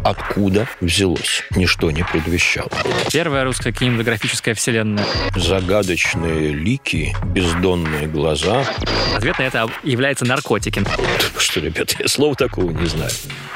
Откуда взялось? Ничто не предвещало. Первая русская кинематографическая вселенная. Загадочные лики, бездонные глаза. Ответ на это является наркотики. Что, ребята, я слова такого не знаю.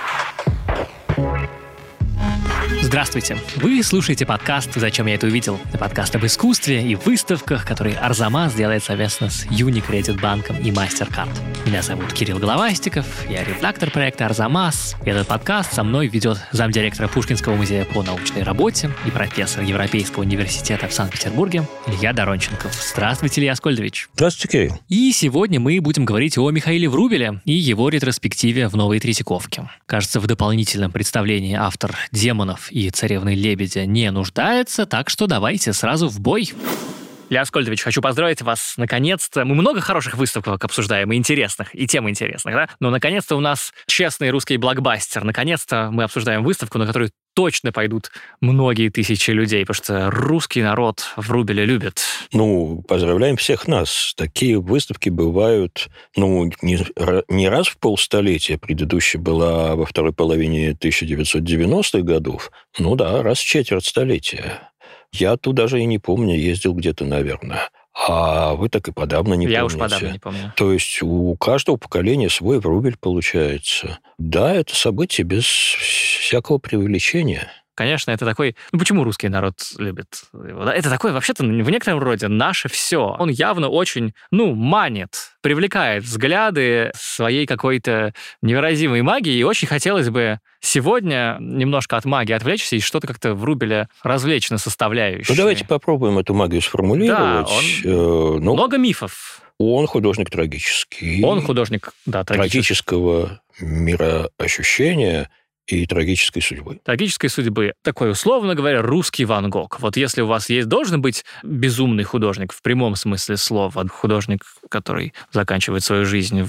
Здравствуйте! Вы слушаете подкаст «Зачем я это увидел?» Это подкаст об искусстве и выставках, который Арзамас делает совместно с Юникредит-банком и MasterCard. Меня зовут Кирилл Головастиков, я редактор проекта «Арзамас». И этот подкаст со мной ведет замдиректора Пушкинского музея по научной работе и профессор Европейского университета в Санкт-Петербурге Илья Доронченков. Здравствуйте, Илья Аскольдович. Здравствуйте, Кирилл. И сегодня мы будем говорить о Михаиле Врубеле и его ретроспективе в Новой Третьяковке. Кажется, в дополнительном представлении автор «Демонов» и «Царевны-лебедя» не нуждается, так что давайте сразу в бой. Илья Аскольдович, хочу поздравить вас. Наконец-то мы много хороших выставок обсуждаем, и интересных, и тем интересных, да? Но наконец-то у нас честный русский блокбастер. Наконец-то мы обсуждаем выставку, на которую точно пойдут многие тысячи людей, потому что русский народ Врубеля любит. Поздравляем всех нас. Такие выставки бывают, не раз в полстолетия. Предыдущая была во второй половине 1990-х годов. Раз в четверть столетия. Я тут даже и не помню, ездил где-то, наверное. А вы так и подавно не помните. Я уж подавно не помню. То есть у каждого поколения свой Врубель получается. Да, это событие без всякого преувеличения. Конечно, это такой... почему русский народ любит его? Да? Это такой, вообще-то, в некотором роде наше все. Он явно очень, манит, привлекает взгляды своей какой-то невыразимой магией. И очень хотелось бы сегодня немножко от магии отвлечься и что-то как-то Врубеля развлечь на составляющие. Давайте попробуем эту магию сформулировать. Да, много мифов. Он художник трагический. Он художник, да, трагического мироощущения и трагической судьбы. Трагической судьбы. Такой, условно говоря, русский Ван Гог. Вот если у вас должен быть безумный художник в прямом смысле слова, художник, который заканчивает свою жизнь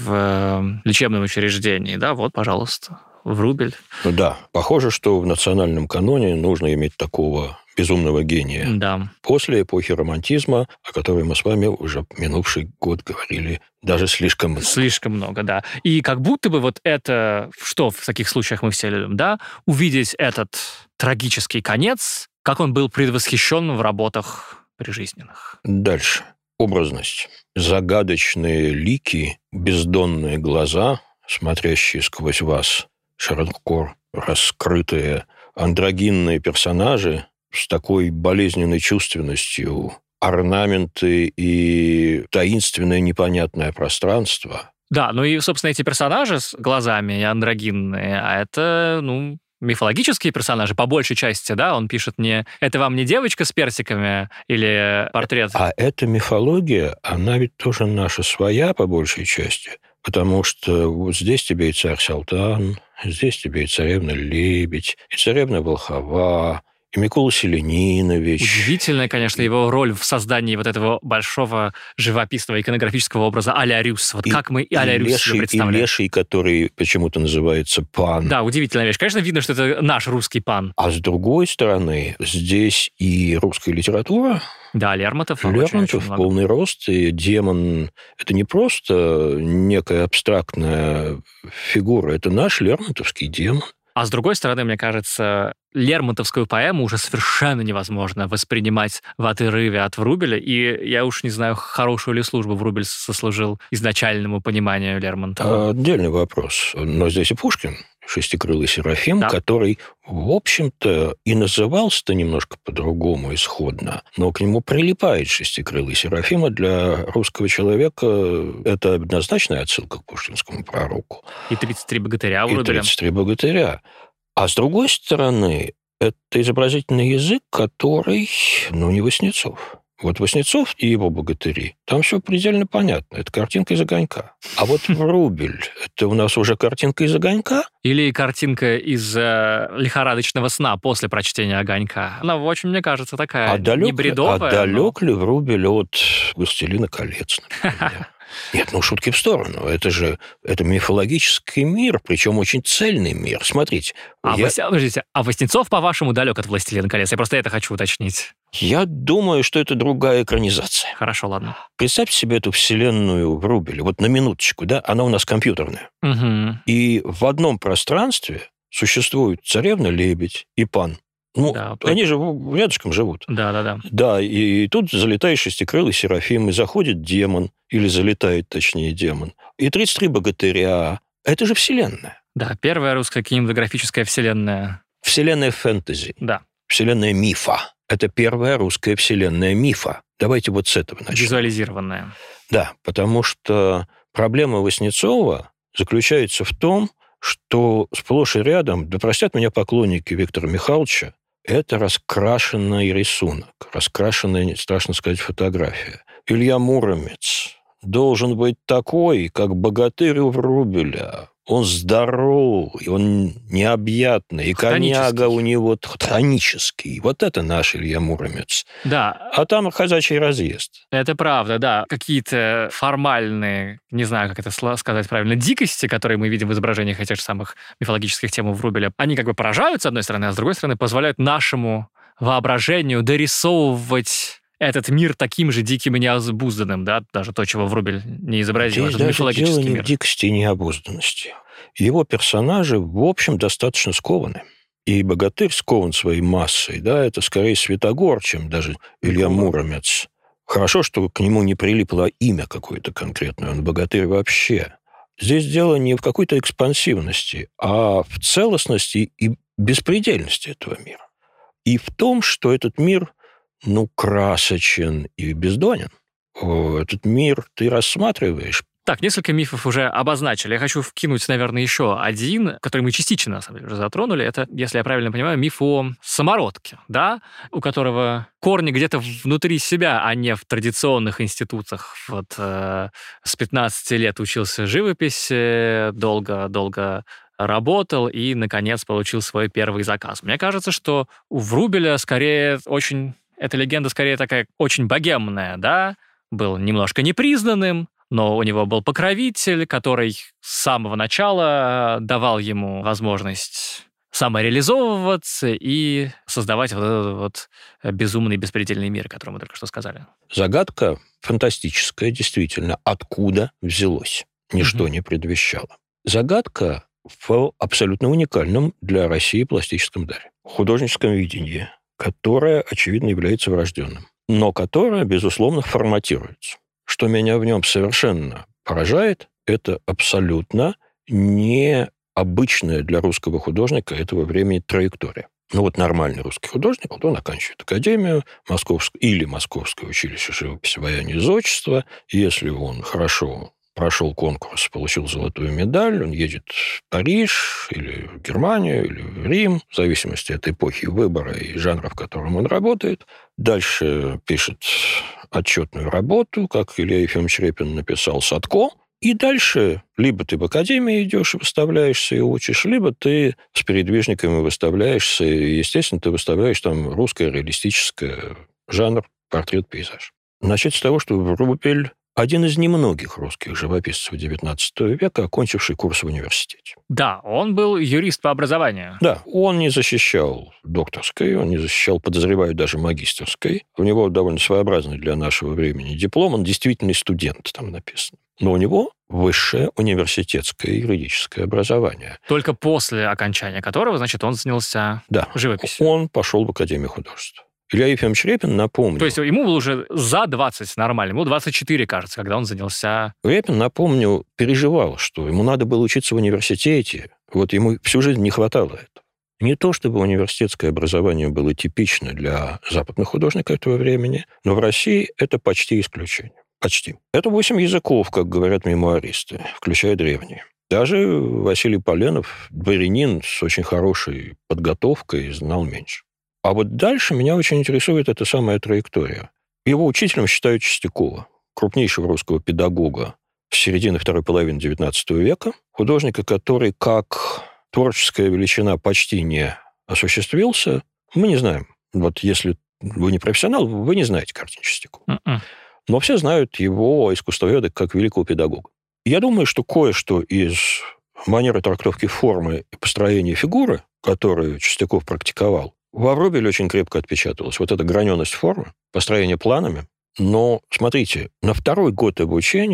в лечебном учреждении, пожалуйста, Врубель. Да, похоже, что в национальном каноне нужно иметь такого безумного гения. Да. После эпохи романтизма, о которой мы с вами уже минувший год говорили, даже слишком много. Слишком много, да. И как будто бы это, что в таких случаях мы все любим, да, увидеть этот трагический конец, как он был предвосхищен в работах прижизненных. Дальше. Образность. Загадочные лики, бездонные глаза, смотрящие сквозь вас, широко раскрытые андрогинные персонажи с такой болезненной чувственностью, орнаменты и таинственное непонятное пространство. Да, и, собственно, эти персонажи с глазами и андрогинные, а это, мифологические персонажи, по большей части, да, он пишет не «это вам не девочка с персиками» или портрет. А эта мифология, она ведь тоже наша своя, по большей части, потому что вот здесь тебе и царь Салтан, здесь тебе и царевна-лебедь, и царевна Волхова, и Микола Селенинович. Удивительная, конечно, его роль в создании этого большого живописного иконографического образа а-ля Рюс. Как мы а-ля Рюс себе представляем. И Леший, который почему-то называется Пан. Да, удивительная вещь. Конечно, видно, что это наш русский Пан. А с другой стороны, здесь и русская литература. Да, Лермонтов. Лермонтов в полный рост. И демон – это не просто некая абстрактная фигура, это наш лермонтовский демон. А с другой стороны, мне кажется, лермонтовскую поэму уже совершенно невозможно воспринимать в отрыве от Врубеля, и я уж не знаю, хорошую ли службу Врубель сослужил изначальному пониманию Лермонтова. Отдельный вопрос. Но здесь и Пушкин, шестикрылый Серафим, да, который, в общем-то, и назывался-то немножко по-другому исходно, но к нему прилипает шестикрылый Серафим, а для русского человека это однозначная отсылка к пушкинскому пророку. И 33 богатыря Врубеля. И 33 богатыря. А с другой стороны, это изобразительный язык, который, не Васнецов. Вот Васнецов и его богатыри, там все предельно понятно. Это картинка из огонька. А вот Врубель, это у нас уже картинка из огонька? Или картинка из лихорадочного сна после прочтения огонька. Она очень, мне кажется, такая не бредовая. Далек ли Врубель от «Властелина колец», например? Нет, шутки в сторону. Это мифологический мир, причем очень цельный мир. Смотрите. Подождите, а Васнецов, по-вашему, далек от «Властелина колец»? Я просто это хочу уточнить. Я думаю, что это другая экранизация. Хорошо, ладно. Представьте себе эту вселенную Врубеля. Вот на минуточку, да, она у нас компьютерная. Угу. И в одном пространстве существуют царевна-лебедь и пан. Ну, Да, они же рядышком живут. Да. Да, и тут залетает шестикрылый Серафим, и заходит демон, или залетает, точнее, демон. И 33 богатыря. Это же вселенная. Да, первая русская кинематографическая вселенная. Вселенная фэнтези. Да. Вселенная мифа. Это первая русская вселенная мифа. Давайте вот с этого начнем. Визуализированная. Да, потому что проблема Васнецова заключается в том, что сплошь и рядом, да простят меня поклонники Виктора Михайловича, это раскрашенный рисунок, раскрашенная, страшно сказать, фотография. Илья Муромец должен быть такой, как богатырь у Врубеля. Он здоровый, он необъятный, и коняга у него хтонический. Вот это наш Илья Муромец. Да. А там казачий разъезд. Это правда, да. Какие-то формальные, не знаю, как это сказать правильно, дикости, которые мы видим в изображениях этих же самых мифологических тем у Врубеля, они как бы поражают, с одной стороны, а с другой стороны позволяют нашему воображению дорисовывать этот мир таким же диким и необузданным, да, даже то, чего Врубель не изобразил. Здесь это даже мифологический дело не мир. в дикости и необузданности. Его персонажи, в общем, достаточно скованы. И богатырь скован своей массой, да, это скорее Святогор, чем даже Илья Муромец. Хорошо, что к нему не прилипло имя какое-то конкретное, он богатырь вообще. Здесь дело не в какой-то экспансивности, а в целостности и беспредельности этого мира. И в том, что этот мир, красочен и бездонен. Этот мир ты рассматриваешь. Так, несколько мифов уже обозначили. Я хочу вкинуть, наверное, еще один, который мы частично, на самом деле, уже затронули. Это, если я правильно понимаю, миф о самородке, да, у которого корни где-то внутри себя, а не в традиционных институтах. Вот с 15 лет учился живописи, долго работал и, наконец, получил свой первый заказ. Мне кажется, что у Врубеля скорее эта легенда скорее такая очень богемная, да, был немножко непризнанным, но у него был покровитель, который с самого начала давал ему возможность самореализовываться и создавать вот этот вот безумный, беспредельный мир, о котором мы только что сказали. Загадка фантастическая, действительно. Откуда взялось? Ничто не предвещало. Загадка в абсолютно уникальном для России пластическом даре. Художническом видении, которое, очевидно, является врожденным, но которое, безусловно, форматируется. Что меня в нем совершенно поражает, это абсолютно необычная для русского художника этого времени траектория. Нормальный русский художник, он оканчивает академию или Московское училище живописи, вояния и зодчества. Если он хорошо прошел конкурс, получил золотую медаль, он едет в Париж или в Германию, или в Рим, в зависимости от эпохи выбора и жанра, в котором он работает. Дальше пишет отчетную работу, как Илья Ефимович Репин написал «Садко». И дальше либо ты в академии идешь и выставляешься и учишь, либо ты с передвижниками выставляешься, и, естественно, ты выставляешь там русское реалистическое жанр портрет-пейзаж. Начать с того, что Врубель один из немногих русских живописцев XIX века, окончивший курс в университете. Да, он был юрист по образованию. Да, он не защищал докторской, он не защищал, подозреваю, даже магистерской. У него довольно своеобразный для нашего времени диплом, он действительно студент, там написано. Но у него высшее университетское юридическое образование. Только после окончания которого, значит, он занялся живописью. Он пошел в Академию художеств. Илья Ефимович Репин, напомню... То есть ему было уже за 20 нормально, ему 24, кажется, когда он занялся... Репин, напомню, переживал, что ему надо было учиться в университете. Вот ему всю жизнь не хватало этого. Не то, чтобы университетское образование было типично для западных художников этого времени, но в России это почти исключение. Почти. Это 8 языков, как говорят мемуаристы, включая древние. Даже Василий Поленов, дворянин с очень хорошей подготовкой, знал меньше. А вот дальше меня очень интересует эта самая траектория. Его учителем считают Чистякова, крупнейшего русского педагога с середины второй половины XIX века, художника, который как творческая величина почти не осуществился. Мы не знаем. Вот если вы не профессионал, вы не знаете картин Чистякова. Но все знают его, искусствоведа, как великого педагога. Я думаю, что кое-что из манеры трактовки формы и построения фигуры, которую Чистяков практиковал, во Врубеле очень крепко отпечаталась. Вот эта граненость формы, построение планами. Но, смотрите, на второй год обучения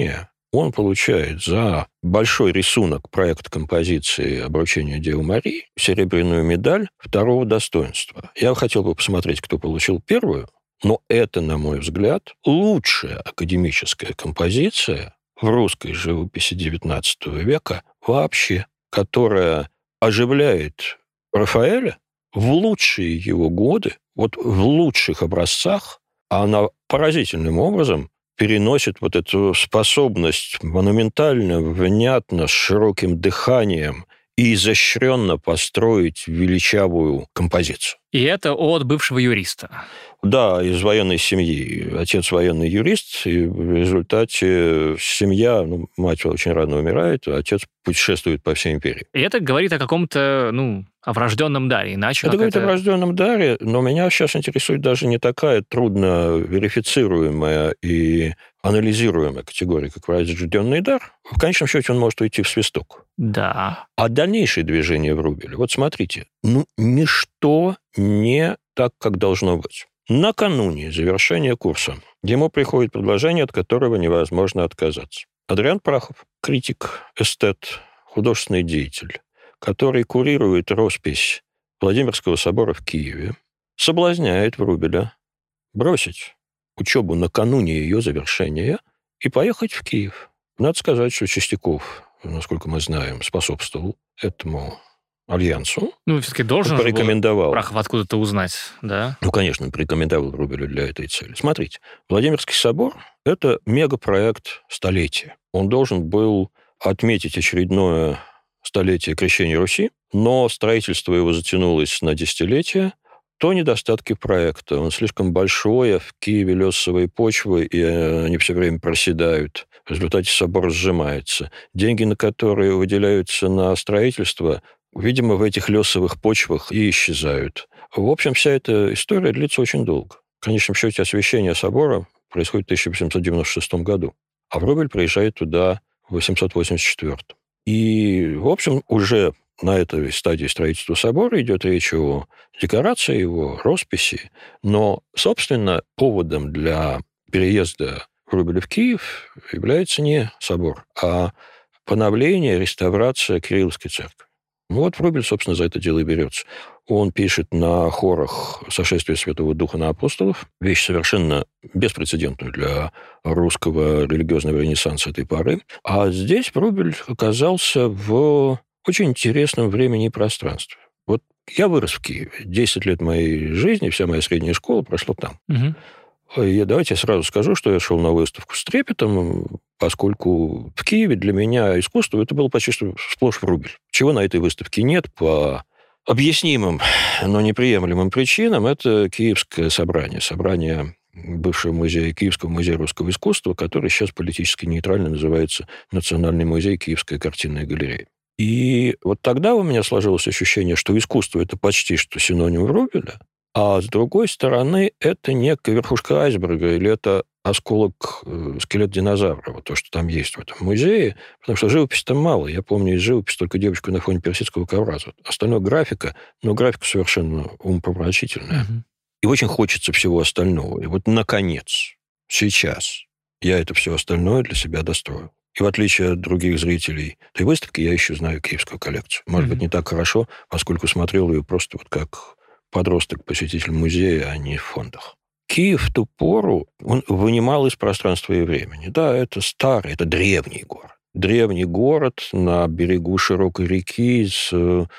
он получает за большой рисунок проекта композиции «Обручение Девы Марии» серебряную медаль второго достоинства. Я хотел бы посмотреть, кто получил первую, но это, на мой взгляд, лучшая академическая композиция в русской живописи XIX века вообще, которая оживляет Рафаэля в лучшие его годы, вот в лучших образцах, она поразительным образом переносит вот эту способность монументально, внятно, с широким дыханием и изощренно построить величавую композицию. И это от бывшего юриста. Да, из военной семьи. Отец военный юрист, и в результате семья, мать очень рано умирает, а отец путешествует по всей империи. И это говорит о каком-то, о врожденном даре, иначе... Это говорит о врожденном даре, но меня сейчас интересует даже не такая трудно верифицируемая и анализируемая категория, как врожденный дар. В конечном счете он может уйти в свисток. Да. А дальнейшее движение Врубеля, вот смотрите, ничто не так, как должно быть. Накануне завершения курса ему приходит предложение, от которого невозможно отказаться. Адриан Прахов, критик, эстет, художественный деятель, который курирует роспись Владимирского собора в Киеве, соблазняет Врубеля бросить учебу накануне ее завершения и поехать в Киев. Надо сказать, что Чистяков, насколько мы знаем, способствовал этому альянсу. Все-таки должен порекомендовал. Прахов откуда-то узнать, да? Конечно, он порекомендовал Врубелю для этой цели. Смотрите, Владимирский собор – это мегапроект столетия. Он должен был отметить очередное столетие крещения Руси, но строительство его затянулось на десятилетия. То недостатки проекта. Он слишком большой, а в Киеве лесовые почвы, и они все время проседают. В результате собор сжимается. Деньги, на которые выделяются на строительство, видимо, в этих лесовых почвах и исчезают. В общем, вся эта история длится очень долго. В конечном счете, освящение собора происходит в 1896 году, а Врубель приезжает туда в 1884. И, в общем, уже на этой стадии строительства собора идет речь о декорации его, росписи, но, собственно, поводом для переезда Врубеля в Киев является не собор, а поновление, реставрация Кирилловской церкви. Вот Врубель, собственно, за это дело и берется. Он пишет на хорах «Сошествие Святого Духа на апостолов», вещь совершенно беспрецедентную для русского религиозного ренессанса этой поры. А здесь Врубель оказался в очень интересном времени и пространстве. Вот я вырос в Киеве. 10 лет моей жизни, вся моя средняя школа прошла там. Угу. И давайте я сразу скажу, что я шел на выставку с трепетом, поскольку в Киеве для меня искусство это было почти что сплошь Врубель. Чего на этой выставке нет по объяснимым, но неприемлемым причинам, это Киевское собрание бывшего музея, Киевского музея русского искусства, который сейчас политически нейтрально называется Национальный музей Киевская картинная галерея. И вот тогда у меня сложилось ощущение, что искусство – это почти что синоним Врубеля, а с другой стороны, это некая верхушка айсберга, или это осколок, скелет динозавра, вот то, что там есть в этом музее, потому что живописи там мало. Я помню из живописи только девочку на фоне персидского ковра. Остальное графика, но графика совершенно умопомрачительная. Угу. И очень хочется всего остального. И вот, наконец, сейчас я это все остальное для себя достроил. И в отличие от других зрителей этой выставки, я еще знаю киевскую коллекцию. Может быть, не так хорошо, поскольку смотрел ее просто вот как подросток-посетитель музея, а не в фондах. Киев в ту пору он вынимал из пространства и времени. Да, это старый, это древний город. Древний город на берегу широкой реки с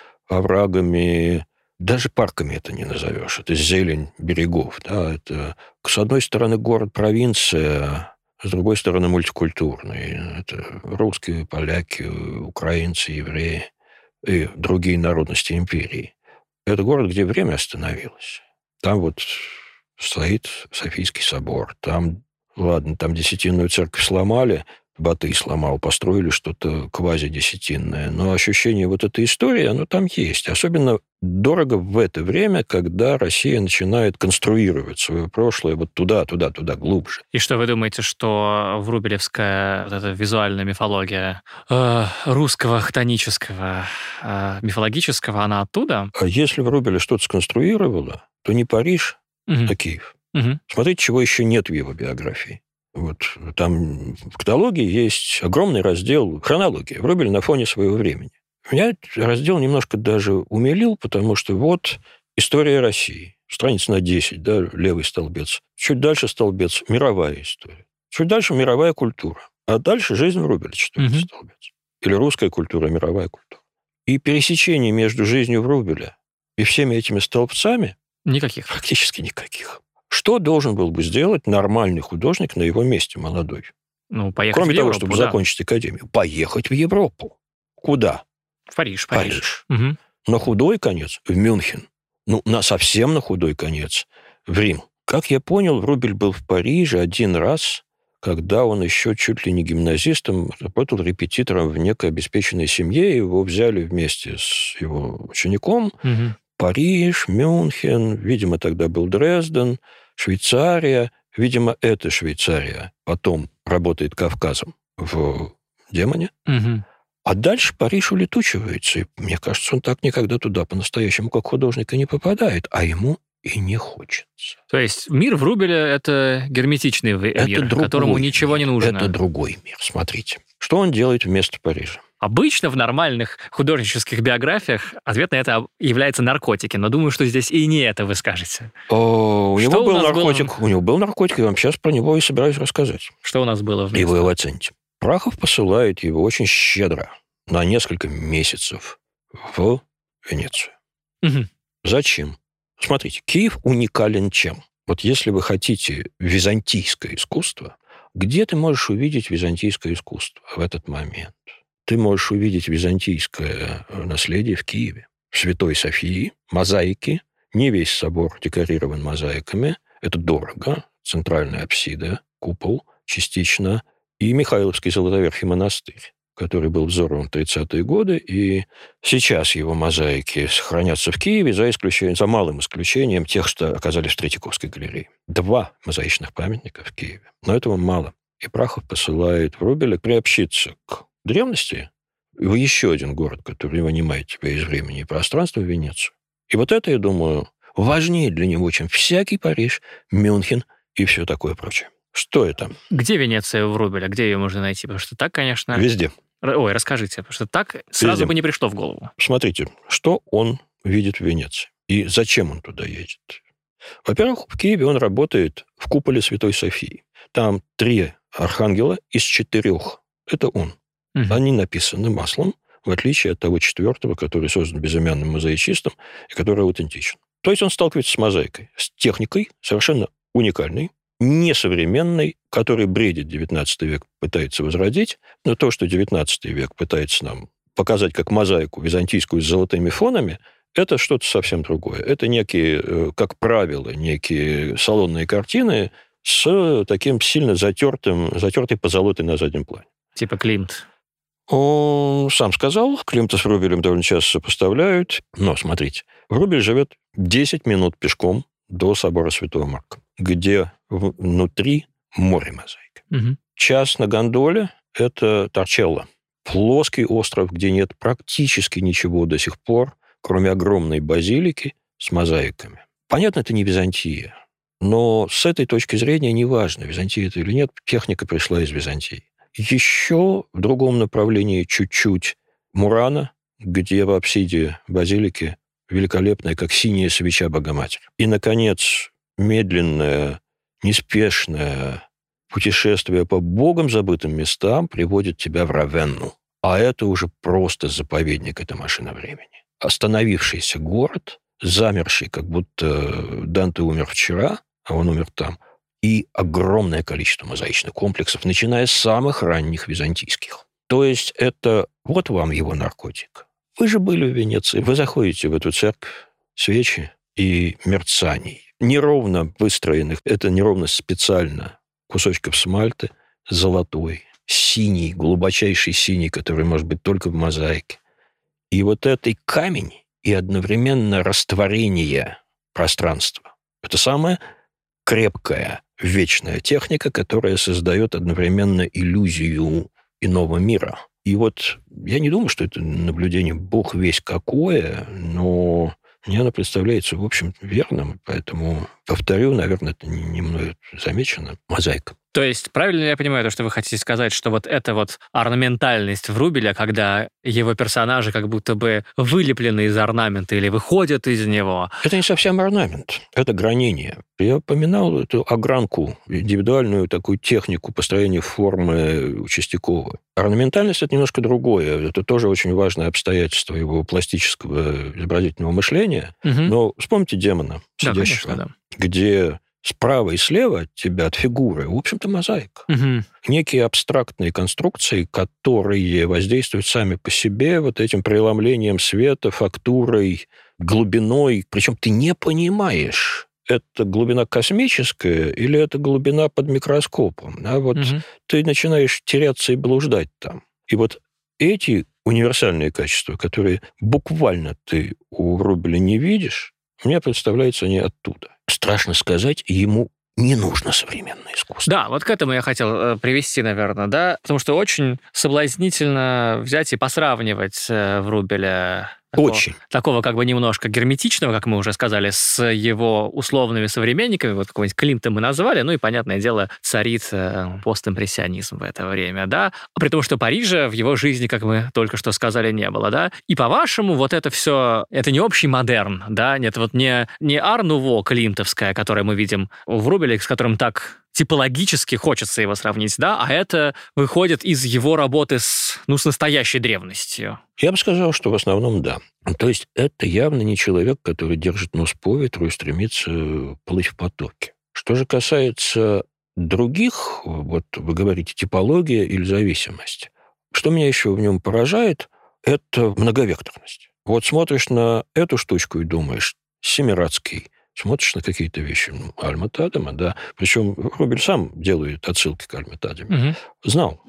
оврагами, даже парками это не назовешь. Это зелень берегов. Да, это, с одной стороны, город-провинция, с другой стороны, мультикультурный. Это русские, поляки, украинцы, евреи и другие народности империи. Это город, где время остановилось. Там вот стоит Софийский собор. Там Десятинную церковь сломали, Батый сломал, построили что-то квазидесятинное. Но ощущение вот этой истории, оно там есть. Особенно дорого в это время, когда Россия начинает конструировать свое прошлое вот туда, глубже. И что вы думаете, что врубелевская вот эта визуальная мифология русского хтонического, мифологического, она оттуда? А если Врубеля что-то сконструировало, то не Париж, а Киев. Смотрите, чего еще нет в его биографии. Вот там в каталоге есть огромный раздел хронологии. Врубель на фоне своего времени. Меня этот раздел немножко даже умилил, потому что вот история России. Страница на 10, да, левый столбец. Чуть дальше столбец мировая история. Чуть дальше мировая культура. А дальше жизнь Врубеля, четвертый столбец. Или русская культура, мировая культура. И пересечений между жизнью Врубеля и всеми этими столбцами никаких. Практически никаких. Что должен был бы сделать нормальный художник на его месте, молодой? Ну, поехать Кроме в того, Европу, чтобы закончить академию. Поехать в Европу. Куда? В Париж. Угу. На худой конец в Мюнхен. Ну, совсем на худой конец в Рим. Как я понял, Врубель был в Париже один раз, когда он еще чуть ли не гимназистом работал репетитором в некой обеспеченной семье. Его взяли вместе с его учеником. Угу. Париж, Мюнхен, видимо, тогда был Дрезден, Швейцария. Видимо, эта Швейцария потом работает Кавказом в «Демоне». Угу. А дальше Париж улетучивается. И мне кажется, он так никогда туда по-настоящему как художник и не попадает. А ему и не хочется. То есть мир Врубеля – это герметичный мир, которому ничего не нужно. Это другой мир. Смотрите. Что он делает вместо Парижа? Обычно в нормальных художнических биографиях ответ на это является наркотики, но думаю, что здесь и не это вы скажете. У него был наркотик, я вам сейчас про него и собираюсь рассказать. Что у нас было вместо? И вы его оцените. Прахов посылает его очень щедро на несколько месяцев в Венецию. Угу. Зачем? Смотрите, Киев уникален чем? Вот если вы хотите византийское искусство, где ты можешь увидеть византийское искусство в этот момент? Ты можешь увидеть византийское наследие в Киеве. В Святой Софии мозаики, не весь собор декорирован мозаиками, это дорого, центральная апсида, купол частично, и Михайловский Золотоверхий монастырь, который был взорван в 30-е годы, и сейчас его мозаики сохранятся в Киеве, за малым исключением тех, что оказались в Третьяковской галерее. 2 мозаичных памятника в Киеве. Но этого мало. И Прахов посылает Врубеля приобщиться к древности в еще один город, который вынимает тебя из времени и пространства, в Венецию. И вот это, я думаю, важнее для него, чем всякий Париж, Мюнхен и все такое прочее. Что это? Где Венеция у Врубеля? Где ее можно найти? Потому что так, конечно... Везде. Ой, расскажите, потому что так сразу бы не пришло в голову. Смотрите, что он видит в Венеции и зачем он туда едет. Во-первых, в Киеве он работает в куполе Святой Софии. Там 3 архангела из 4. Это он. Угу. Они написаны маслом, в отличие от того 4-го, который создан безымянным мозаичистом и который аутентичен. То есть он сталкивается с мозаикой, с техникой совершенно уникальной, несовременной, который бредит 19 век, пытается возродить, но то, что 19 век пытается нам показать как мозаику византийскую с золотыми фонами, это что-то совсем другое. Это некие, как правило, некие салонные картины с таким сильно затертой позолотой на заднем плане. Типа Климт. Он сам сказал, Климта с Врубелем довольно часто сопоставляют. Но, смотрите, Врубель живет 10 минут пешком до собора Святого Марка, где внутри море мозаик. Угу. Час на гондоле – это Торчелло. Плоский остров, где нет практически ничего до сих пор, кроме огромной базилики с мозаиками. Понятно, это не Византия. Но с этой точки зрения неважно, Византия это или нет, техника пришла из Византии. Еще в другом направлении чуть-чуть Мурана, где в апсиде базилики великолепная, как синяя свеча Богоматери. И, наконец, медленное, неспешное путешествие по богом забытым местам приводит тебя в Равенну. А это уже просто заповедник, это машина времени. Остановившийся город, замерший, как будто Данте умер вчера, а он умер там, и огромное количество мозаичных комплексов, начиная с самых ранних византийских. То есть это вот вам его наркотик. Вы же были в Венеции, вы заходите в эту церковь, свечи и мерцаний, неровно выстроенных, это неровно специально, кусочков смальты, золотой, синий, глубочайший синий, который может быть только в мозаике. И вот этой камень и одновременно растворение пространства. Это самая крепкая, вечная техника, которая создает одновременно иллюзию иного мира. И вот я не думаю, что это наблюдение бог весть какое, но мне оно представляется, в общем, верным. Поэтому повторю, наверное, это не мною замечено. Мозаика. То есть, правильно ли я понимаю то, что вы хотите сказать, что вот эта вот орнаментальность Врубеля, когда его персонажи как будто бы вылеплены из орнамента или выходят из него? Это не совсем орнамент, это гранение. Я упоминал эту огранку, индивидуальную такую технику построения формы Чистякова. Орнаментальность – это немножко другое. Это тоже очень важное обстоятельство его пластического изобразительного мышления. Но вспомните демона, сидящего, конечно, где справа и слева от тебя, от фигуры, в общем-то, мозаика. Некие абстрактные конструкции, которые воздействуют сами по себе вот этим преломлением света, фактурой, глубиной. Причем ты не понимаешь, это глубина космическая или это глубина под микроскопом. А вот ты начинаешь теряться и блуждать там. И вот эти универсальные качества, которые буквально ты у Врубеля не видишь, мне представляется, они оттуда. Страшно сказать, ему не нужно современное искусство. Да, вот к этому я хотел привести, наверное, да, потому что очень соблазнительно взять и посравнивать Врубеля такого как бы немножко герметичного, как мы уже сказали, с его условными современниками, вот какого-нибудь Климта мы назвали, ну и, понятное дело, царит постимпрессионизм в это время, да, при том, что Парижа в его жизни, как мы только что сказали, не было, да, и по-вашему вот это все, это не общий модерн, да, нет, вот не ар-нуво климтовское, которое мы видим в Врубеле, с которым так типологически хочется его сравнить, да, а это выходит из его работы с настоящей древностью. Я бы сказал, что в основном да. То есть это явно не человек, который держит нос по ветру и стремится плыть в потоке. Что же касается других, вот вы говорите, типология или зависимость. Что меня еще в нем поражает, это многовекторность. Вот смотришь на эту штучку и думаешь, Семирадский, смотришь на какие-то вещи, Альма Тадема, да. Причем Врубель сам делает отсылки к Альме Тадеме. Знал.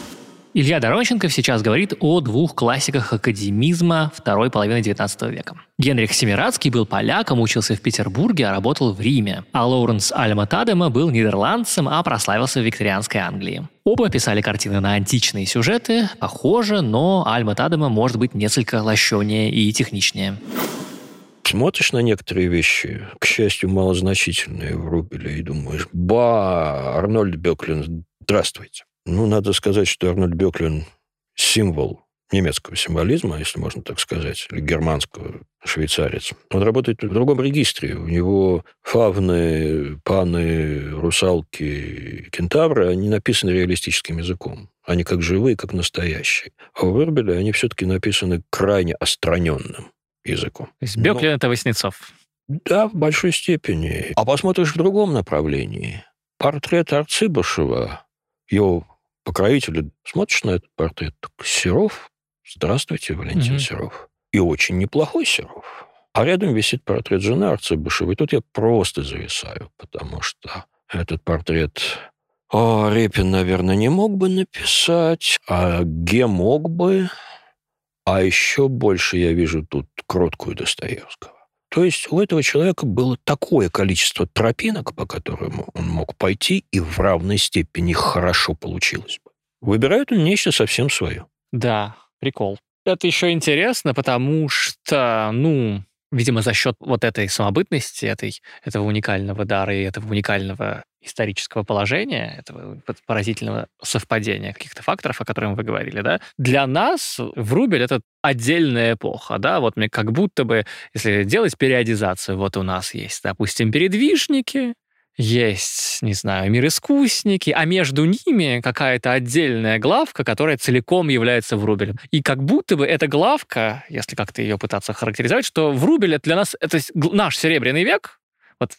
Илья Доронченков сейчас говорит о двух классиках академизма второй половины XIX века. Генрих Семирадский был поляком, учился в Петербурге, а работал в Риме. А Лоуренс Альма Тадема был нидерландцем, а прославился в викторианской Англии. Оба писали картины на античные сюжеты, похоже, но Альма Тадема может быть несколько лощенее и техничнее. Смотришь на некоторые вещи, к счастью, малозначительные в Врубеле, и думаешь, Арнольд Бёклин, здравствуйте. Надо сказать, что Арнольд Бёклин – символ немецкого символизма, если можно так сказать, или германского, швейцарец. Он работает в другом регистре. У него фавны, паны, русалки, кентавры, они написаны реалистическим языком. Они как живые, как настоящие. А у Врубеля они все-таки написаны крайне остраненным языком. То есть Бёклин – это Васнецов? Да, в большой степени. А посмотришь в другом направлении. Портрет Арцыбашева, его покровителя, смотришь на этот портрет, Серов, здравствуйте, Валентин Серов. И очень неплохой Серов. А рядом висит портрет жены Арцыбашева, и тут я просто зависаю, потому что этот портрет Репин, наверное, не мог бы написать, а Ге мог бы. А еще больше я вижу тут кроткую Достоевского. То есть у этого человека было такое количество тропинок, по которым он мог пойти, и в равной степени хорошо получилось бы. Выбирает он нечто совсем свое. Да, прикол. Это еще интересно, потому что, видимо, за счет вот этой самобытности, этого уникального дара и этого уникального исторического положения, этого поразительного совпадения каких-то факторов, о которых вы говорили, да, для нас Врубель — это отдельная эпоха, да, вот мне как будто бы, если делать периодизацию, вот у нас есть, допустим, передвижники, есть, не знаю, мир-искусники, а между ними какая-то отдельная главка, которая целиком является Врубелем. И как будто бы эта главка, если как-то ее пытаться характеризовать, что Врубель для нас это наш Серебряный век, вот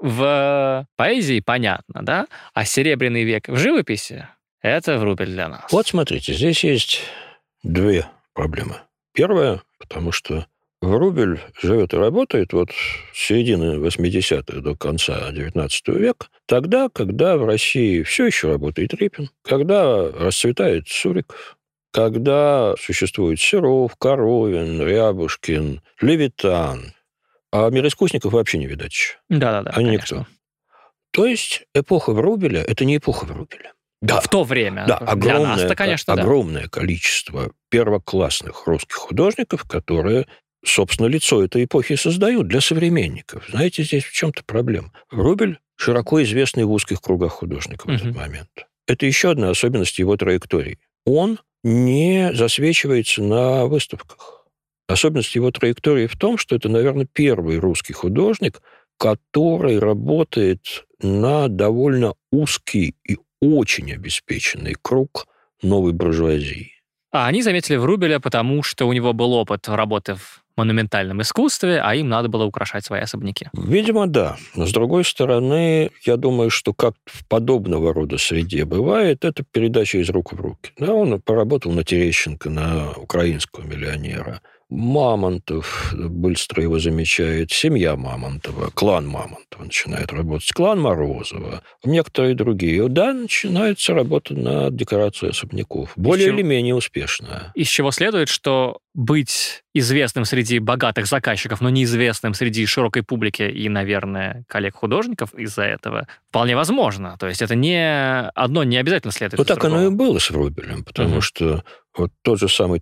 в поэзии понятно, да, а Серебряный век в живописи — это Врубель для нас. Вот смотрите, здесь есть две проблемы. Первая, потому что Врубель живет и работает вот с середины 80-х до конца 19 века, тогда, когда в России все еще работает Репин, когда расцветает Суриков, когда существует Серов, Коровин, Рябушкин, Левитан, а мироискусников вообще не видать еще. Да-да-да, они конечно. никто. То есть эпоха Врубеля – это не эпоха Врубеля. Да, в то время. Да, для нас-то, конечно, огромное количество первоклассных русских художников, которые собственно, лицо этой эпохи создают для современников. Знаете, здесь в чем-то проблема. Врубель широко известный в узких кругах художников в этот момент. Это еще одна особенность его траектории. Он не засвечивается на выставках. Особенность его траектории в том, что это, наверное, первый русский художник, который работает на довольно узкий и очень обеспеченный круг новой буржуазии. А они заметили Врубеля, потому что у него был опыт работы в монументальном искусстве, а им надо было украшать свои особняки. Видимо, да. Но, с другой стороны, я думаю, что как в подобного рода среде бывает, это передача из рук в руки. Да, он поработал на Терещенко, на украинского миллионера. Мамонтов быстро его замечает, семья Мамонтова, клан Мамонтова начинает работать, клан Морозова, некоторые другие. Да, начинается работа над декорацией особняков. Более или менее успешная. Из чего следует, что быть известным среди богатых заказчиков, но неизвестным среди широкой публики и, наверное, коллег-художников из-за этого вполне возможно. То есть это не обязательно следует. Ну, так оно и было с Врубелем, потому что вот тот же самый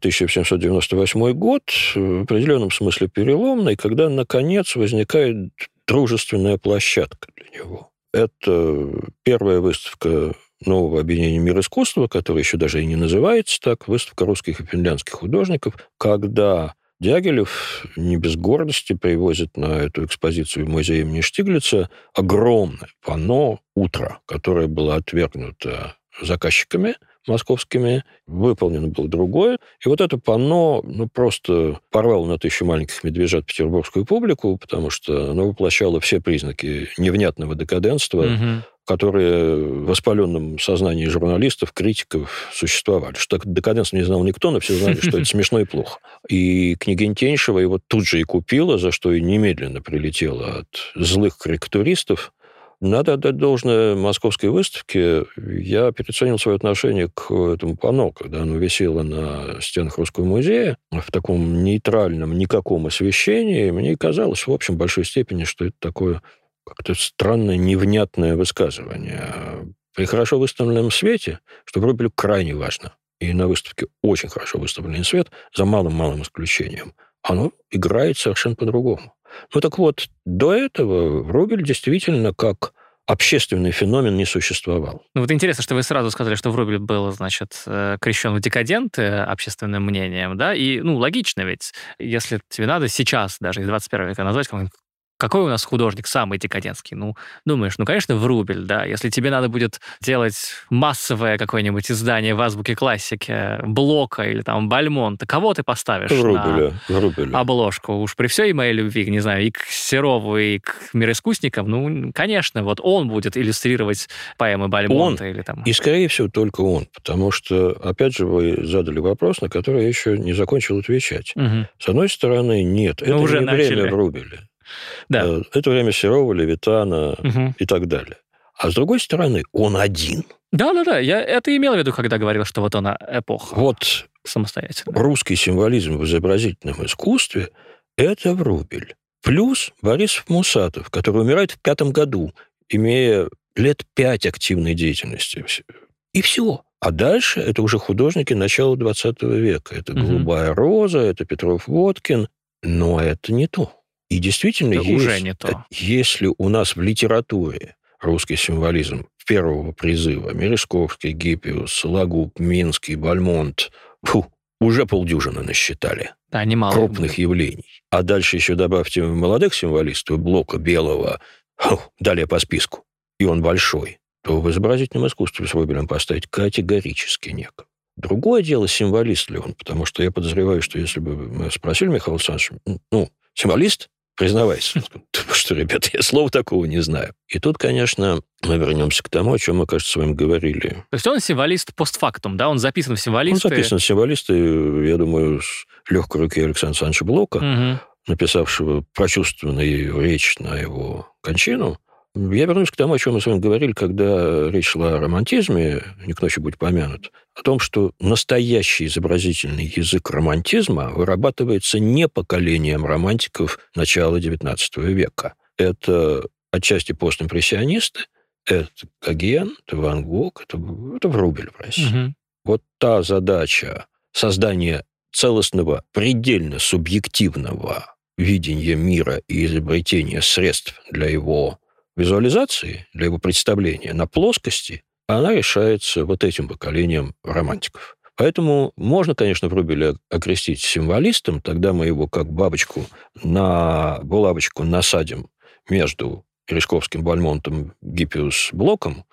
1798 год в определенном смысле переломный, когда, наконец, возникает дружественная площадка для него. Это первая выставка нового объединения «Мир искусства», которое еще даже и не называется так, выставка русских и финляндских художников, когда Дягилев не без гордости привозит на эту экспозицию в музей имени Штиглица огромное панно «Утро», которое было отвергнуто заказчиками московскими, выполнено было другое. И вот это панно просто порвало на 1000 маленьких медвежат петербургскую публику, потому что оно воплощало все признаки невнятного декаденства, которые в воспаленном сознании журналистов, критиков существовали. Что декаденство не знал никто, но все знали, что это смешно и плохо. И княгиня Теньшева его тут же и купила, за что и немедленно прилетела от злых карикатуристов. Надо отдать должное московской выставке. Я переоценил свое отношение к этому панно, когда оно висело на стенах Русского музея в таком нейтральном, никаком освещении. Мне казалось, в общем, в большой степени, что это такое как-то странное, невнятное высказывание. При хорошо выставленном свете, что Врубелю крайне важно, и на выставке очень хорошо выставленный свет, за малым-малым исключением, оно играет совершенно по-другому. Ну так вот, до этого Врубель действительно как общественный феномен не существовал. Ну вот интересно, что вы сразу сказали, что Врубель был, значит, крещен в декаденты общественным мнением, да, и, логично ведь, если тебе надо сейчас, даже из 21 века, назвать какой у нас художник самый декадентский? Думаешь, конечно, Врубель, да. Если тебе надо будет делать массовое какое-нибудь издание в азбуке классики, Блока или там Бальмонта, кого ты поставишь Врубеля. Обложку? Уж при всей моей любви, не знаю, и к Серову, и к мироискусникам, конечно, вот он будет иллюстрировать поэмы Бальмонта. Или там... И, скорее всего, только он. Потому что, опять же, вы задали вопрос, на который я еще не закончил отвечать. С одной стороны, нет, это уже не начали. Время Врубеля. Да. Это время Серова, Левитана и так далее. А с другой стороны, он один. Да, я это имел в виду, когда говорил, что вот она эпоха. Вот самостоятельно. Русский символизм в изобразительном искусстве – это Врубель. Плюс Борисов Мусатов, который умирает в 5 году, имея лет 5 активной деятельности. И все. А дальше это уже художники начала 20 века. Это «Голубая роза», это Петров-Водкин. Но это не то. И действительно, уже не то. Если у нас в литературе русский символизм первого призыва Мережковский, Гиппиус, Лагуб, Минский, Бальмонт, уже полдюжины насчитали. Да, немало. Крупных явлений. А дальше еще добавьте молодых символистов, Блока, Белого, далее по списку, и он большой, то в изобразительном искусстве с Врубелем поставить категорически некого. Другое дело, символист ли он, потому что я подозреваю, что если бы мы спросили Михаила Александровича, символист? Признавайся. Что, ребята, я слова такого не знаю. И тут, конечно, мы вернемся к тому, о чем мы, кажется, с вами говорили. То есть он символист постфактум, да? Он записан в символисты? Он записан в символисты, я думаю, с легкой руки Александра Александровича Блока, написавшего прочувственную речь на его кончину. Я вернусь к тому, о чем мы с вами говорили, когда речь шла о романтизме, не к ночи будь помянут, о том, что настоящий изобразительный язык романтизма вырабатывается не поколением романтиков начала XIX века. Это отчасти постимпрессионисты, это Гоген, это Ван Гог, это Врубель в России. Вот та задача создания целостного, предельно субъективного видения мира и изобретения средств для его визуализации, для его представления на плоскости, она решается вот этим поколением романтиков. Поэтому можно, конечно, Врубеля окрестить символистом, тогда мы его как бабочку на булавочку насадим между Решковским, Бальмонтом, Гиппиус, Блоком,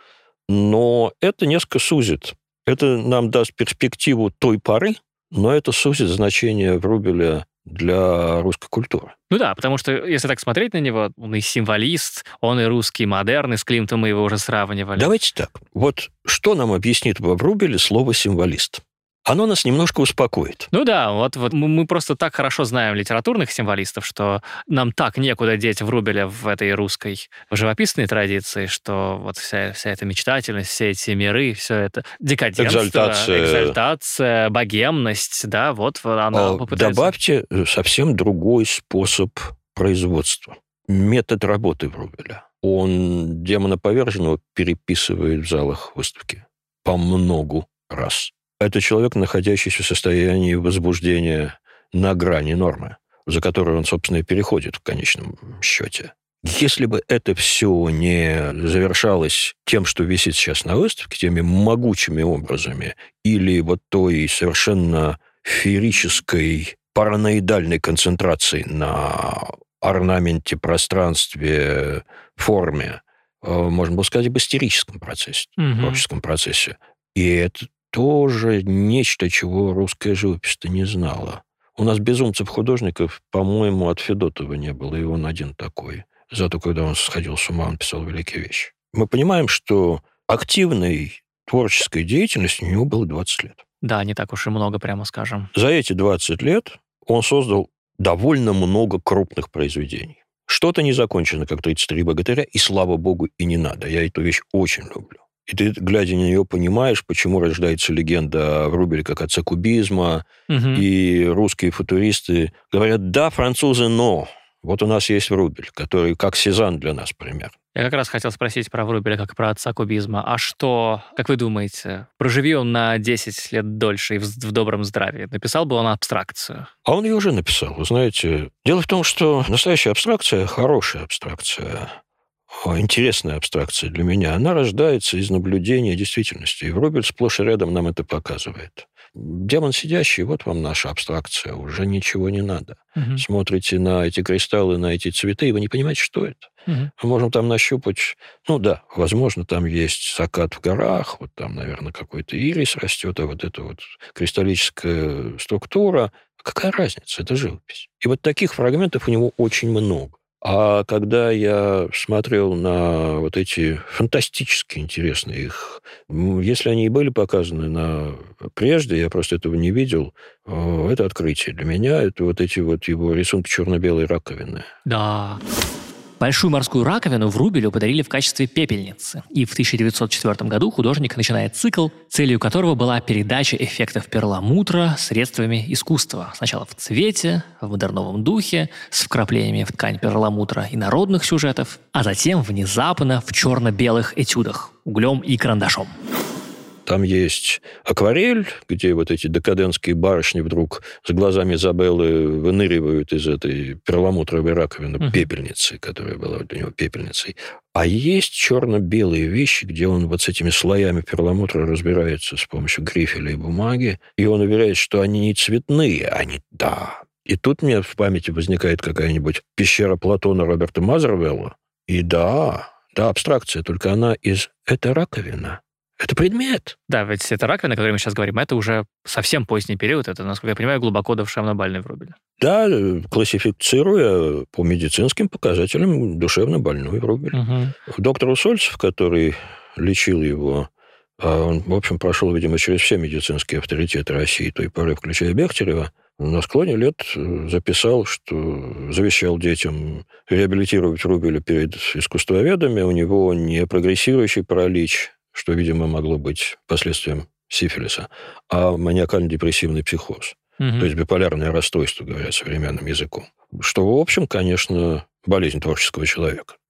но это несколько сузит. Это нам даст перспективу той поры, но это сузит значение Врубеля для русской культуры. Ну да, потому что, если так смотреть на него, он и символист, он и русский модерн, и с Климтом мы его уже сравнивали. Давайте так. Вот что нам объяснит во Врубеле слово «символист»? Оно нас немножко успокоит. Ну да, вот мы просто так хорошо знаем литературных символистов, что нам так некуда деть Врубеля в этой русской живописной традиции, что вот вся эта мечтательность, все эти миры, все это декаденство, экзальтация, богемность, да, вот она попытается... Добавьте совсем другой способ производства. Метод работы Врубеля. Он демона поверженного переписывает в залах выставки по многу раз. Это человек, находящийся в состоянии возбуждения на грани нормы, за которую он, собственно, и переходит в конечном счете. Если бы это все не завершалось тем, что висит сейчас на выставке, теми могучими образами, или вот той совершенно феерической, параноидальной концентрацией на орнаменте, пространстве, форме, можно было сказать, об истерическом процессе, творческом процессе. И это тоже нечто, чего русская живопись-то не знала. У нас безумцев-художников, по-моему, от Федотова не было, и он один такой. Зато когда он сходил с ума, он писал великие вещи. Мы понимаем, что активной творческой деятельности у него было 20 лет. Да, не так уж и много, прямо скажем. За эти 20 лет он создал довольно много крупных произведений. Что-то не закончено, как «33 богатыря», и, слава богу, и не надо. Я эту вещь очень люблю. И ты, глядя на нее, понимаешь, почему рождается легенда о Врубеле как отце кубизма, и русские футуристы говорят: да, французы, но вот у нас есть Врубель, который как Сезанн для нас пример. Я как раз хотел спросить про Врубеля как про отца кубизма. А что, как вы думаете, проживи он на 10 лет дольше и в добром здравии, написал бы он абстракцию? А он ее уже написал, вы знаете. Дело в том, что настоящая абстракция, хорошая абстракция, интересная абстракция для меня, она рождается из наблюдения действительности. И Врубель сплошь и рядом нам это показывает. Демон сидящий, вот вам наша абстракция, уже ничего не надо. Смотрите на эти кристаллы, на эти цветы, и вы не понимаете, что это. Мы можем там нащупать, ну да, возможно, там есть закат в горах, вот там, наверное, какой-то ирис растет, а вот эта вот кристаллическая структура. Какая разница? Это живопись. И вот таких фрагментов у него очень много. А когда я смотрел на вот эти фантастически интересные их, если они и были показаны прежде, я просто этого не видел, это открытие. Для меня это вот эти вот его рисунки черно-белой раковины. Да. Большую морскую раковину Врубелю подарили в качестве пепельницы. И в 1904 году художник начинает цикл, целью которого была передача эффектов перламутра средствами искусства. Сначала в цвете, в модерновом духе, с вкраплениями в ткань перламутра и народных сюжетов, а затем внезапно в черно-белых этюдах, углем и карандашом. Там есть акварель, где вот эти декадентские барышни вдруг с глазами Изабеллы выныривают из этой перламутровой раковины, пепельницы, которая была для него пепельницей. А есть черно-белые вещи, где он вот с этими слоями перламутра разбирается с помощью грифеля и бумаги, и он уверяет, что они не цветные, они да. И тут мне в памяти возникает какая-нибудь пещера Платона Роберта Мазервелла. И да, абстракция, только она это раковина. Это предмет. Да, ведь это раковина, о которой мы сейчас говорим, это уже совсем поздний период. Это, насколько я понимаю, глубоко душевно-больной Врубеля. Да, классифицируя по медицинским показателям душевно-больной Врубель. Доктор Усольцев, который лечил его, он, в общем, прошел, видимо, через все медицинские авторитеты России той поры, включая Бехтерева, на склоне лет завещал детям реабилитировать Врубеля перед искусствоведами. У него не прогрессирующий паралич, что, видимо, могло быть последствием сифилиса, а маниакально-депрессивный психоз. То есть биполярное расстройство, говоря современным языком. Что, в общем, конечно, болезнь творческого человека.